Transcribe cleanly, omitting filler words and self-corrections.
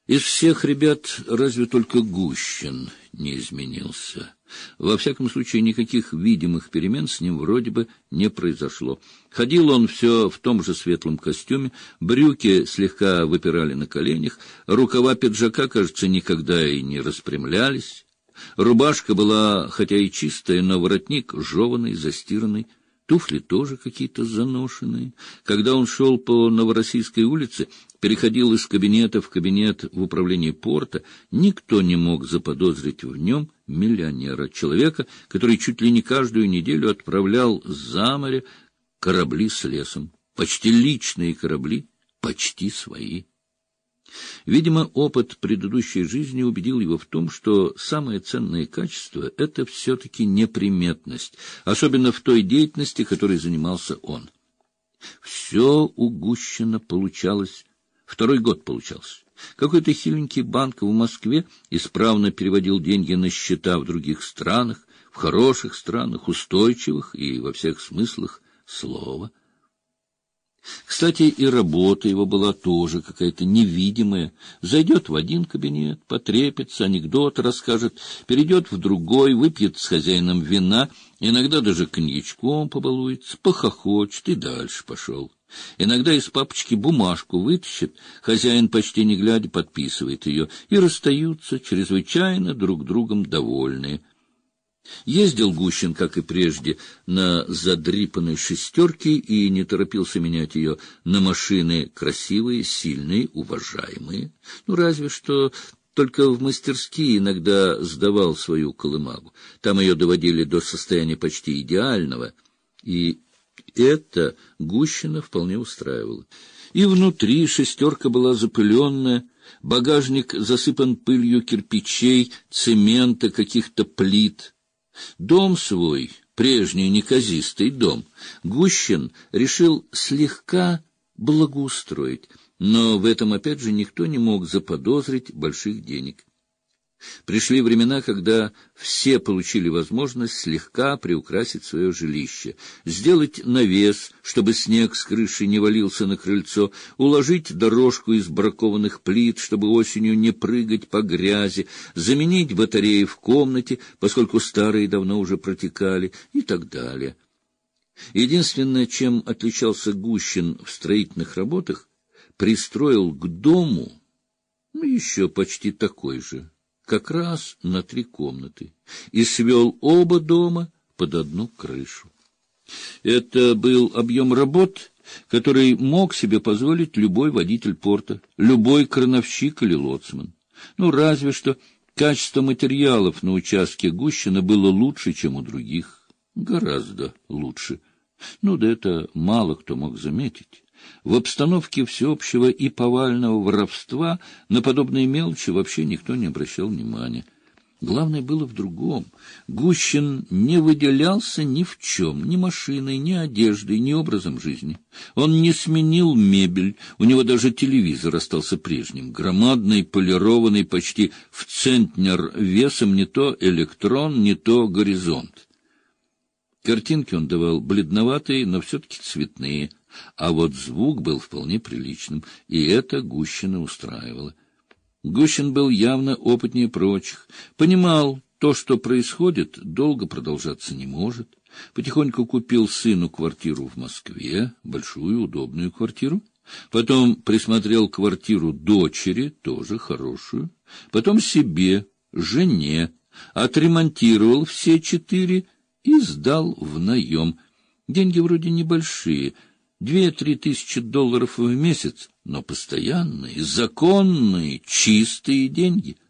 Из всех ребят разве только Гущин не изменился. Во всяком случае, никаких видимых перемен с ним вроде бы не произошло. Ходил он все в том же светлом костюме, брюки слегка выпирали на коленях, рукава пиджака, кажется, никогда и не распрямлялись. Рубашка была, хотя и чистая, но воротник жеванный, застиранный. Туфли тоже какие-то заношенные. Когда он шел по Новороссийской улице, переходил из кабинета в кабинет в управлении порта, никто не мог заподозрить в нем миллионера, человека, который чуть ли не каждую неделю отправлял за море корабли с лесом. Почти личные корабли, почти свои. Видимо, опыт предыдущей жизни убедил его в том, что самое ценное качество — это все-таки неприметность, особенно в той деятельности, которой занимался он. Все у Гущина получалось, второй год получался. Какой-то хиленький банк в Москве исправно переводил деньги на счета в других странах, в хороших странах, устойчивых и во всех смыслах слова. Кстати, и работа его была тоже какая-то невидимая. Зайдет в один кабинет, потрепится, анекдоты расскажет, перейдет в другой, выпьет с хозяином вина, иногда даже коньячком побалуется, похохочет и дальше пошел. Иногда из папочки бумажку вытащит, хозяин, почти не глядя, подписывает ее, и расстаются, чрезвычайно друг другом довольные. Ездил Гущин, как и прежде, на задрипанной шестерке и не торопился менять ее на машины красивые, сильные, уважаемые. Ну, разве что только в мастерские иногда сдавал свою колымагу. Там ее доводили до состояния почти идеального, и это Гущина вполне устраивало. И внутри шестерка была запыленная, багажник засыпан пылью кирпичей, цемента, каких-то плит. Дом свой, прежний неказистый дом, Гущин решил слегка благоустроить, но в этом опять же никто не мог заподозрить больших денег. Пришли времена, когда все получили возможность слегка приукрасить свое жилище, сделать навес, чтобы снег с крыши не валился на крыльцо, уложить дорожку из бракованных плит, чтобы осенью не прыгать по грязи, заменить батареи в комнате, поскольку старые давно уже протекали, и так далее. Единственное, чем отличался Гущин в строительных работах, пристроил к дому еще почти такой же, как раз на 3 комнаты, и свел оба дома под одну крышу. Это был объем работ, который мог себе позволить любой водитель порта, любой крановщик или лоцман. Ну, разве что качество материалов на участке Гущина было лучше, чем у других. Гораздо лучше. Ну, да это мало кто мог заметить. В обстановке всеобщего и повального воровства на подобные мелочи вообще никто не обращал внимания. Главное было в другом. Гущин не выделялся ни в чем, ни машиной, ни одеждой, ни образом жизни. Он не сменил мебель, у него даже телевизор остался прежним, громадный, полированный, почти в центнер весом, не то электрон, не то горизонт. Картинки он давал бледноватые, но все-таки цветные. А вот звук был вполне приличным, и это Гущина устраивало. Гущин был явно опытнее прочих, понимал, то, что происходит, долго продолжаться не может. Потихоньку купил сыну квартиру в Москве, большую, удобную квартиру. Потом присмотрел квартиру дочери, тоже хорошую. Потом себе, жене, отремонтировал все 4 и сдал в наем. Деньги вроде небольшие, 2-3 тысячи долларов в месяц, но постоянные, законные, чистые деньги —